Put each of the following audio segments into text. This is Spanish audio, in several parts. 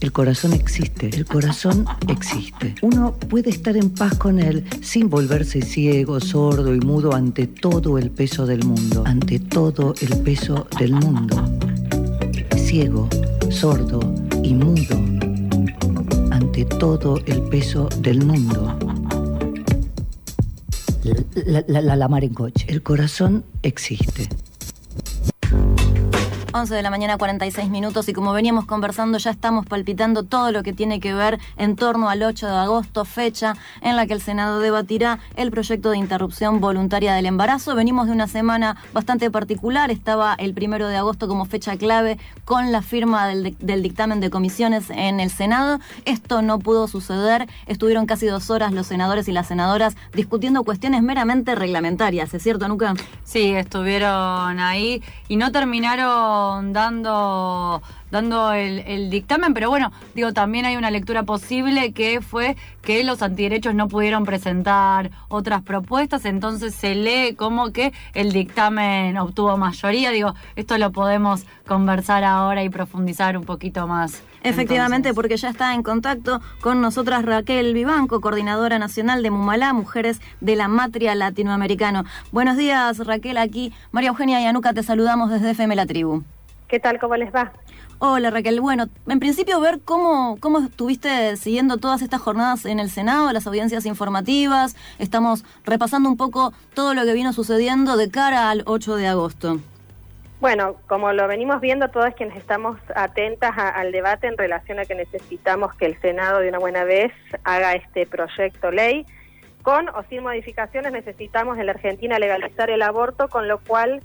El corazón existe, el corazón existe. Uno puede estar en paz con él sin volverse ciego, sordo y mudo ante todo el peso del mundo. Ante todo el peso del mundo. Ciego, sordo y mudo. Ante todo el peso del mundo. La mar en coche. El corazón existe. 11 de la mañana, 46 minutos, y como veníamos conversando, ya estamos palpitando todo lo que tiene que ver en torno al 8 de agosto, fecha en la que el Senado debatirá el proyecto de interrupción voluntaria del embarazo. Venimos de una semana bastante particular, estaba el 1 de agosto como fecha clave con la firma del dictamen de comisiones en el Senado. Esto no pudo suceder, estuvieron casi 2 horas los senadores y las senadoras discutiendo cuestiones meramente reglamentarias, ¿es cierto, Nuca? Sí, estuvieron ahí y no terminaron dando el dictamen, pero bueno, digo, también hay una lectura posible que fue que los antiderechos no pudieron presentar otras propuestas, entonces se lee como que el dictamen obtuvo mayoría. Digo, esto lo podemos conversar ahora y profundizar un poquito más. Efectivamente, entonces, porque ya está en contacto con nosotras Raquel Vivanco, coordinadora nacional de Mumalá, Mujeres de la Matria Latinoamericano. Buenos días, Raquel, aquí María Eugenia y Anuca te saludamos desde FM La Tribu. ¿Qué tal? ¿Cómo les va? Hola, Raquel. Bueno, en principio ver cómo estuviste siguiendo todas estas jornadas en el Senado, las audiencias informativas. Estamos repasando un poco todo lo que vino sucediendo de cara al 8 de agosto. Bueno, como lo venimos viendo, todos quienes estamos atentas al debate en relación a que necesitamos que el Senado de una buena vez haga este proyecto ley. Con o sin modificaciones necesitamos en la Argentina legalizar el aborto, con lo cual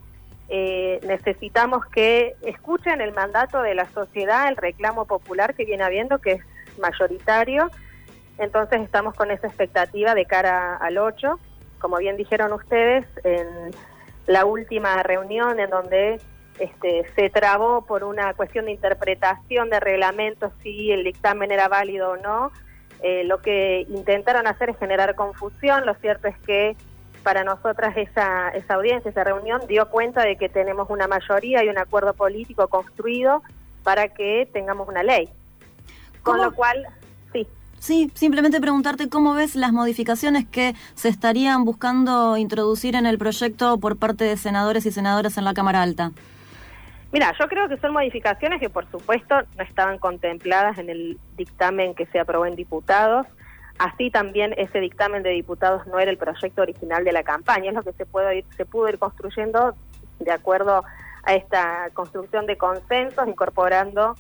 necesitamos que escuchen el mandato de la sociedad, el reclamo popular que viene habiendo, que es mayoritario. Entonces estamos con esa expectativa de cara al 8. Como bien dijeron ustedes, en la última reunión en donde se trabó por una cuestión de interpretación de reglamentos si el dictamen era válido o no, lo que intentaron hacer es generar confusión. Lo cierto es que para nosotras esa audiencia, esa reunión, dio cuenta de que tenemos una mayoría y un acuerdo político construido para que tengamos una ley. Con lo cual, sí. Sí, simplemente preguntarte cómo ves las modificaciones que se estarían buscando introducir en el proyecto por parte de senadores y senadoras en la Cámara Alta. Mira, yo creo que son modificaciones que por supuesto no estaban contempladas en el dictamen que se aprobó en diputados. Así también ese dictamen de diputados no era el proyecto original de la campaña, es lo que se pudo ir construyendo de acuerdo a esta construcción de consensos, incorporando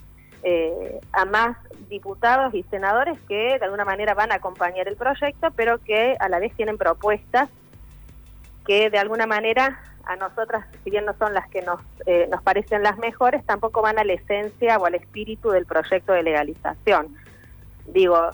a más diputados y senadores que de alguna manera van a acompañar el proyecto, pero que a la vez tienen propuestas que de alguna manera a nosotras, si bien no son las que nos parecen las mejores, tampoco van a la esencia o al espíritu del proyecto de legalización. Digo,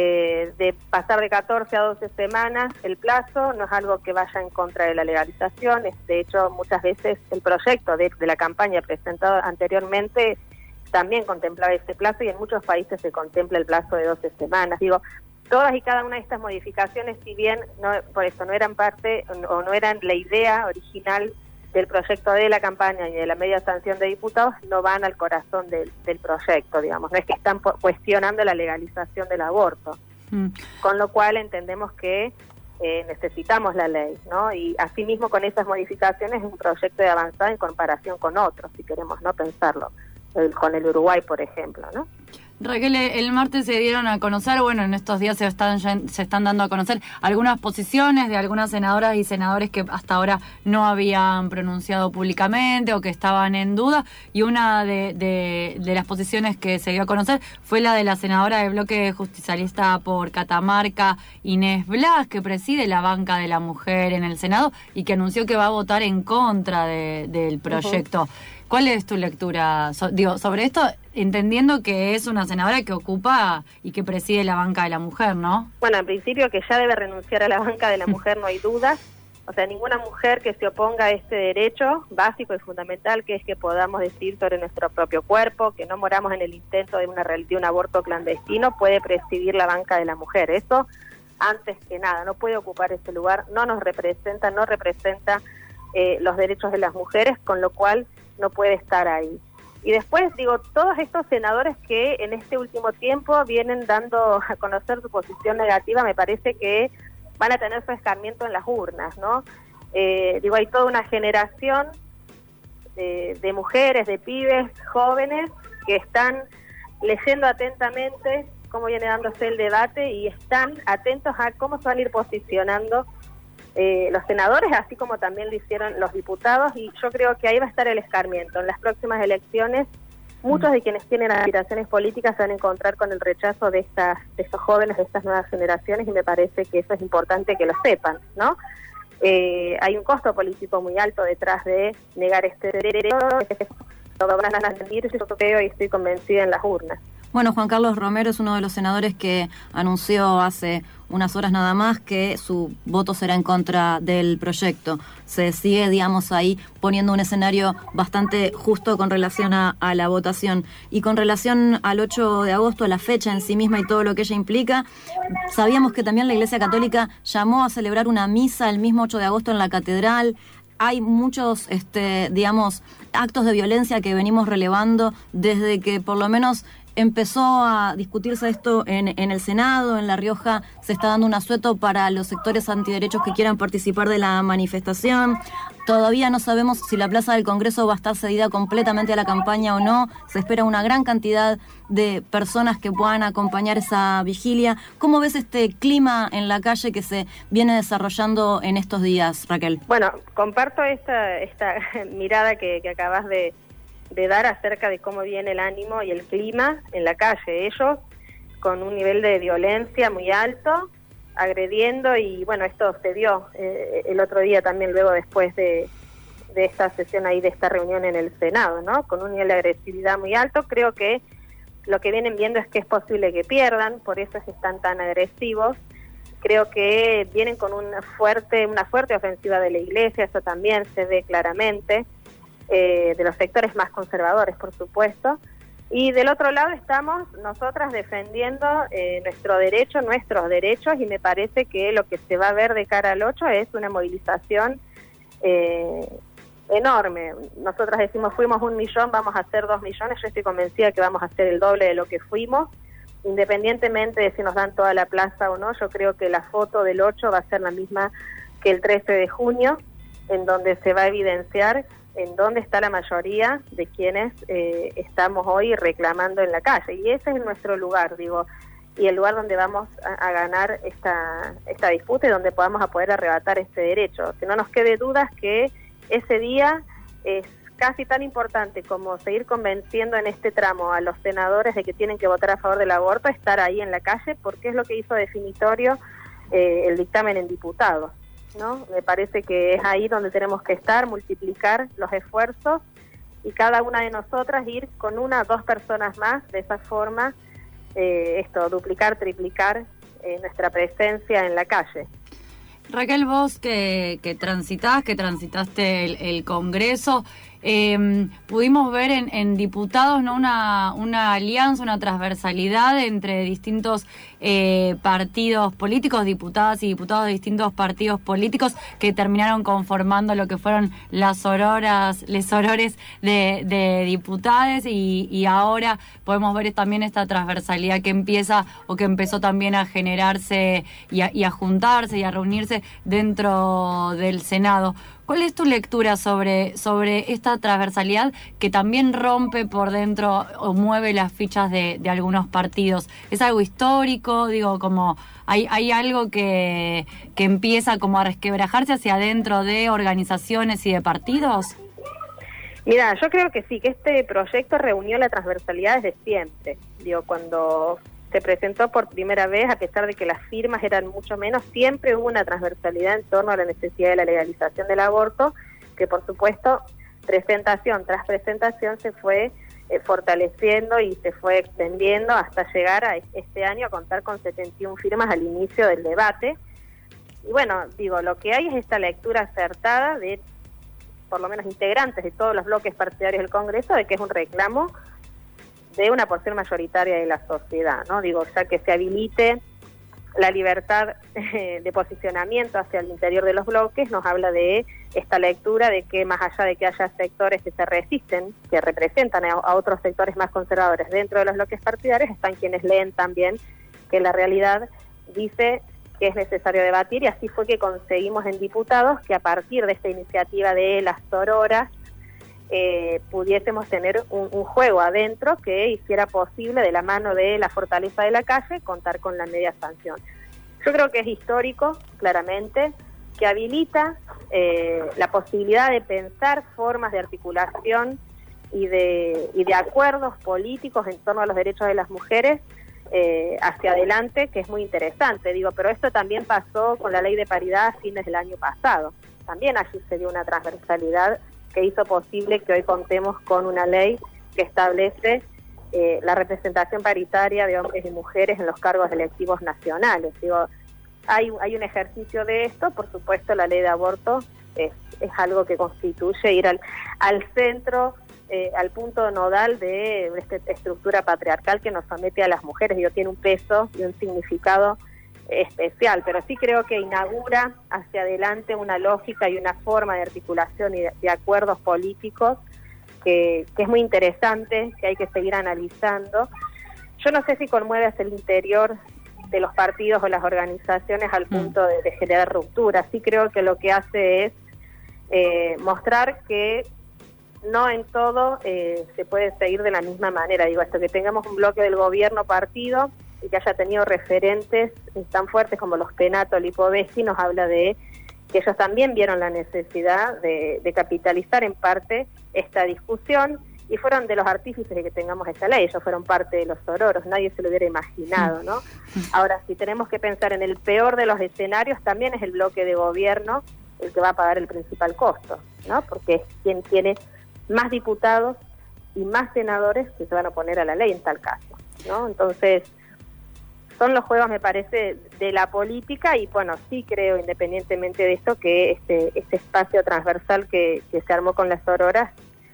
de pasar de 14 a 12 semanas el plazo no es algo que vaya en contra de la legalización. De hecho, muchas veces el proyecto de la campaña presentado anteriormente también contemplaba ese plazo, y en muchos países se contempla el plazo de 12 semanas. Digo, todas y cada una de estas modificaciones, si bien por eso no eran parte o no eran la idea original del proyecto de la campaña y de la media sanción de diputados, no van al corazón del proyecto, digamos. No es que están cuestionando la legalización del aborto. Con lo cual entendemos que necesitamos la ley, ¿no? Y asimismo con esas modificaciones es un proyecto de avanzada en comparación con otros, si queremos no pensarlo, con el Uruguay, por ejemplo, ¿no? Raquel, el martes se dieron a conocer, bueno, en estos días se están dando a conocer algunas posiciones de algunas senadoras y senadores que hasta ahora no habían pronunciado públicamente o que estaban en duda, y una de las posiciones que se dio a conocer fue la de la senadora del bloque justicialista por Catamarca, Inés Blas, que preside la banca de la mujer en el Senado y que anunció que va a votar en contra del proyecto. Uh-huh. ¿Cuál es tu lectura sobre esto, entendiendo que es una senadora que ocupa y que preside la banca de la mujer, ¿no? Bueno, en principio que ya debe renunciar a la banca de la mujer, no hay dudas. O sea, ninguna mujer que se oponga a este derecho básico y fundamental, que es que podamos decidir sobre nuestro propio cuerpo, que no moramos en el intento de un aborto clandestino, puede presidir la banca de la mujer. Eso, antes que nada, no puede ocupar ese lugar, no nos representa, no representa los derechos de las mujeres, con lo cual no puede estar ahí. Y después, digo, todos estos senadores que en este último tiempo vienen dando a conocer su posición negativa, me parece que van a tener su escarmiento en las urnas, ¿no? Digo, hay toda una generación de mujeres, de pibes, jóvenes, que están leyendo atentamente cómo viene dándose el debate y están atentos a cómo se van a ir posicionando los senadores, así como también lo hicieron los diputados, y yo creo que ahí va a estar el escarmiento. En las próximas elecciones, muchos de quienes tienen aspiraciones políticas se van a encontrar con el rechazo de estos jóvenes, de estas nuevas generaciones, y me parece que eso es importante que lo sepan, ¿no? Hay un costo político muy alto detrás de negar este derecho, lo van a sentir, yo creo y estoy convencida en las urnas. Bueno, Juan Carlos Romero es uno de los senadores que anunció hace unas horas nada más que su voto será en contra del proyecto. Se sigue, digamos, ahí poniendo un escenario bastante justo con relación a la votación. Y con relación al 8 de agosto, a la fecha en sí misma y todo lo que ella implica, sabíamos que también la Iglesia Católica llamó a celebrar una misa el mismo 8 de agosto en la Catedral. Hay muchos, digamos, actos de violencia que venimos relevando desde que por lo menos empezó a discutirse esto en el Senado. En La Rioja se está dando un asueto para los sectores antiderechos que quieran participar de la manifestación. Todavía no sabemos si la Plaza del Congreso va a estar cedida completamente a la campaña o no. Se espera una gran cantidad de personas que puedan acompañar esa vigilia. ¿Cómo ves este clima en la calle que se viene desarrollando en estos días, Raquel? Bueno, comparto esta mirada que acabas de dar acerca de cómo viene el ánimo y el clima en la calle. Ellos con un nivel de violencia muy alto, agrediendo, y bueno, esto se dio el otro día también, luego después de esta sesión ahí, de esta reunión en el Senado, ¿no? Con un nivel de agresividad muy alto. Creo que lo que vienen viendo es que es posible que pierdan, por eso es que están tan agresivos. Creo que vienen con una fuerte ofensiva de la Iglesia, eso también se ve claramente, de los sectores más conservadores, por supuesto. Y del otro lado estamos nosotras defendiendo nuestros derechos, y me parece que lo que se va a ver de cara al 8 es una movilización enorme. Nosotras decimos, fuimos 1 millón, vamos a hacer 2 millones, yo estoy convencida que vamos a hacer el doble de lo que fuimos, independientemente de si nos dan toda la plaza o no. Yo creo que la foto del 8 va a ser la misma que el 13 de junio, en donde se va a evidenciar en dónde está la mayoría de quienes estamos hoy reclamando en la calle. Y ese es nuestro lugar, digo, y el lugar donde vamos a ganar esta disputa y donde podamos a poder arrebatar este derecho. Que no nos quede dudas que ese día es casi tan importante como seguir convenciendo en este tramo a los senadores de que tienen que votar a favor del aborto, estar ahí en la calle, porque es lo que hizo definitorio el dictamen en diputados, ¿no? Me parece que es ahí donde tenemos que estar, multiplicar los esfuerzos, y cada una de nosotras ir con 1 o 2 personas más, de esa forma duplicar, triplicar nuestra presencia en la calle. Raquel, vos que transitaste el Congreso, pudimos ver en diputados, ¿no?, una alianza, una transversalidad entre distintos partidos políticos, diputadas y diputados de distintos partidos políticos que terminaron conformando lo que fueron les sorores de diputades, y ahora podemos ver también esta transversalidad que empieza o que empezó también a generarse y a juntarse y a reunirse dentro del Senado. ¿Cuál es tu lectura sobre esta transversalidad que también rompe por dentro o mueve las fichas de algunos partidos? ¿Es algo histórico? Digo, como hay algo que empieza como a resquebrajarse hacia adentro de organizaciones y de partidos. Mira, yo creo que sí, que este proyecto reunió la transversalidad desde siempre. Digo, cuando se presentó por primera vez, a pesar de que las firmas eran mucho menos, siempre hubo una transversalidad en torno a la necesidad de la legalización del aborto, que por supuesto presentación tras presentación se fue fortaleciendo y se fue extendiendo hasta llegar a este año a contar con 71 firmas al inicio del debate. Y bueno, digo, lo que hay es esta lectura acertada de por lo menos integrantes de todos los bloques partidarios del Congreso, de que es un reclamo de una porción mayoritaria de la sociedad, ¿no? Digo, ya que se habilite la libertad de posicionamiento hacia el interior de los bloques nos habla de esta lectura de que más allá de que haya sectores que se resisten, que representan a otros sectores más conservadores dentro de los bloques partidarios, están quienes leen también que la realidad dice que es necesario debatir, y así fue que conseguimos en diputados que a partir de esta iniciativa de las sororas pudiésemos tener un juego adentro que hiciera posible, de la mano de la fortaleza de la calle, contar con la media sanción. Yo creo que es histórico, claramente, que habilita la posibilidad de pensar formas de articulación y de acuerdos políticos en torno a los derechos de las mujeres hacia adelante, que es muy interesante, pero esto también pasó con la ley de paridad a fines del año pasado. También allí se dio una transversalidad que hizo posible que hoy contemos con una ley que establece la representación paritaria de hombres y mujeres en los cargos electivos nacionales. Hay un ejercicio de esto, por supuesto la ley de aborto es algo que constituye ir al centro, al punto nodal de esta estructura patriarcal que nos somete a las mujeres. Tiene un peso y un significado especial, pero sí creo que inaugura hacia adelante una lógica y una forma de articulación y de acuerdos políticos que es muy interesante, que hay que seguir analizando. Yo no sé si conmueve hacia el interior de los partidos o las organizaciones al punto de generar ruptura. Sí creo que lo que hace es mostrar que no en todo se puede seguir de la misma manera. Esto que tengamos un bloque del gobierno partido y que haya tenido referentes tan fuertes como los Penato, Lipovetsky, nos habla de que ellos también vieron la necesidad de capitalizar en parte esta discusión y fueron de los artífices de que tengamos esta ley. Ellos fueron parte de los sororos, nadie se lo hubiera imaginado, ¿no? Ahora, si tenemos que pensar en el peor de los escenarios, también es el bloque de gobierno el que va a pagar el principal costo, ¿no? Porque es quien tiene más diputados y más senadores que se van a oponer a la ley en tal caso, ¿no? Entonces, son los juegos, me parece, de la política, y sí creo, independientemente de esto, que este espacio transversal que se armó con las sororas,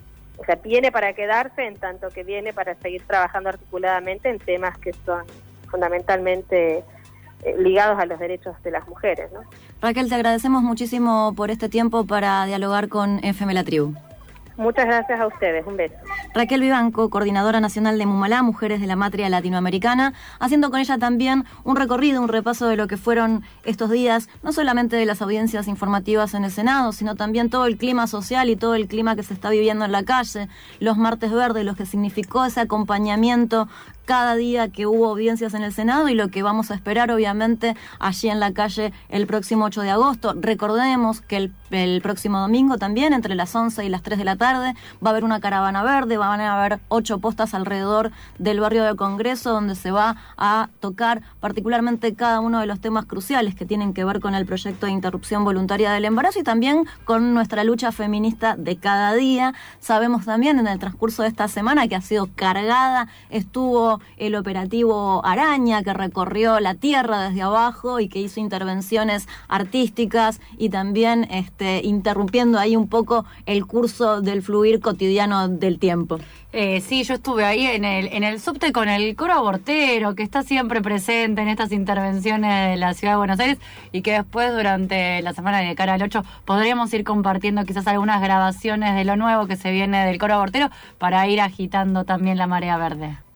viene para quedarse, en tanto que viene para seguir trabajando articuladamente en temas que son fundamentalmente ligados a los derechos de las mujeres, ¿no? Raquel, te agradecemos muchísimo por este tiempo para dialogar con FM La Tribu. Muchas gracias a ustedes, un beso. Raquel Vivanco, coordinadora nacional de Mumalá, Mujeres de la Matria Latinoamericana, haciendo con ella también un recorrido, un repaso de lo que fueron estos días, no solamente de las audiencias informativas en el Senado, sino también todo el clima social y todo el clima que se está viviendo en la calle, los martes verdes, lo que significó ese acompañamiento cada día que hubo audiencias en el Senado y lo que vamos a esperar, obviamente, allí en la calle el próximo 8 de agosto. Recordemos que el próximo domingo también, entre las 11 y las 3 de la tarde, va a haber una caravana verde, van a haber 8 postas alrededor del barrio del Congreso, donde se va a tocar particularmente cada uno de los temas cruciales que tienen que ver con el proyecto de interrupción voluntaria del embarazo y también con nuestra lucha feminista de cada día. Sabemos también en el transcurso de esta semana que ha sido cargada, estuvo el operativo Araña, que recorrió la tierra desde abajo y que hizo intervenciones artísticas y también interrumpiendo ahí un poco el curso del fluir cotidiano del tiempo. Sí, yo estuve ahí en el subte con el coro abortero, que está siempre presente en estas intervenciones de la Ciudad de Buenos Aires y que después durante la semana de cara al 8 podríamos ir compartiendo quizás algunas grabaciones de lo nuevo que se viene del coro abortero para ir agitando también la marea verde.